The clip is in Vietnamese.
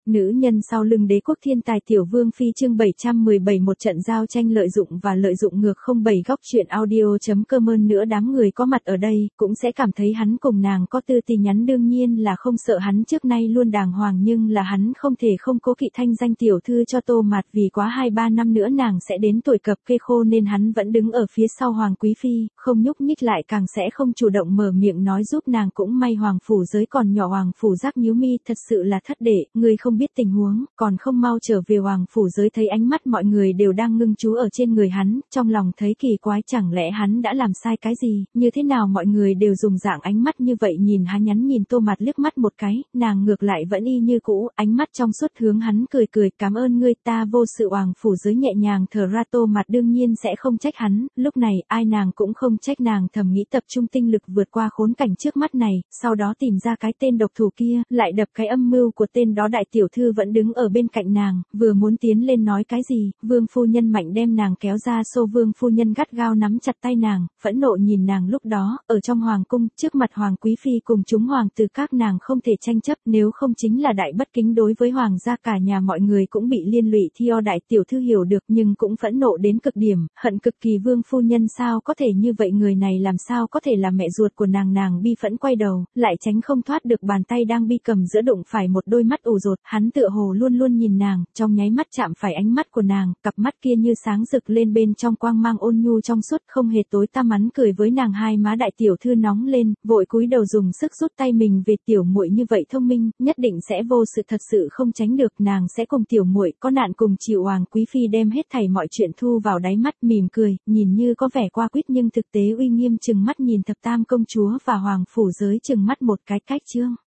Nữ nhân sau lưng đế quốc thiên tài tiểu vương phi chương 717 một trận giao tranh lợi dụng và lợi dụng ngược 07 góc truyện audio.com hơn nữa đám người có mặt ở đây cũng sẽ cảm thấy hắn cùng nàng có tư tình nhắn đương nhiên là không sợ hắn trước nay luôn đàng hoàng nhưng là hắn không thể không cố kỵ thanh danh tiểu thư cho Tô Mạt vì quá 2-3 năm nữa nàng sẽ đến tuổi cập kê khô nên hắn vẫn đứng ở phía sau hoàng quý phi, không nhúc nhích lại càng sẽ không chủ động mở miệng nói giúp nàng cũng may hoàng phủ giới còn nhỏ hoàng phủ giác nhíu mi thật sự là thất đệ, người không biết tình huống, còn không mau trở về hoàng phủ giới thấy ánh mắt mọi người đều đang ngưng chú ở trên người hắn, trong lòng thấy kỳ quái chẳng lẽ hắn đã làm sai cái gì, như thế nào mọi người đều dùng dạng ánh mắt như vậy nhìn hắn nhắn nhìn Tô Mạt liếc mắt một cái, nàng ngược lại vẫn y như cũ, ánh mắt trong suốt hướng hắn cười cười cảm ơn ngươi ta vô sự hoàng phủ giới nhẹ nhàng thở ra Tô Mạt đương nhiên sẽ không trách hắn, lúc này ai nàng cũng không trách nàng thầm nghĩ tập trung tinh lực vượt qua khốn cảnh trước mắt này, sau đó tìm ra cái tên độc thủ kia, lại đập cái âm mưu của tên đó đại tiểu thư vẫn đứng ở bên cạnh nàng, vừa muốn tiến lên nói cái gì, vương phu nhân mạnh đem nàng kéo ra xô vương phu nhân gắt gao nắm chặt tay nàng, phẫn nộ nhìn nàng lúc đó, ở trong hoàng cung, trước mặt hoàng quý phi cùng chúng hoàng tử các nàng không thể tranh chấp nếu không chính là đại bất kính đối với hoàng gia cả nhà mọi người cũng bị liên lụy theo đại tiểu thư hiểu được nhưng cũng phẫn nộ đến cực điểm, hận cực kỳ vương phu nhân sao có thể như vậy người này làm sao có thể là mẹ ruột của nàng bi phẫn quay đầu, lại tránh không thoát được bàn tay đang bi cầm giữa đụng phải một đôi mắt ủ rột, hắn tựa hồ luôn luôn nhìn nàng, trong nháy mắt chạm phải ánh mắt của nàng, cặp mắt kia như sáng rực lên bên trong quang mang ôn nhu trong suốt không hề tối tăm hắn cười với nàng hai má đại tiểu thư nóng lên, vội cúi đầu dùng sức rút tay mình về tiểu muội như vậy thông minh, nhất định sẽ vô sự thật sự không tránh được nàng sẽ cùng tiểu muội có nạn cùng chịu hoàng quý phi đem hết thảy mọi chuyện thu vào đáy mắt mỉm cười, nhìn như có vẻ qua quýt nhưng thực tế uy nghiêm chừng mắt nhìn thập tam công chúa và hoàng phủ giới chừng mắt một cái cách chương.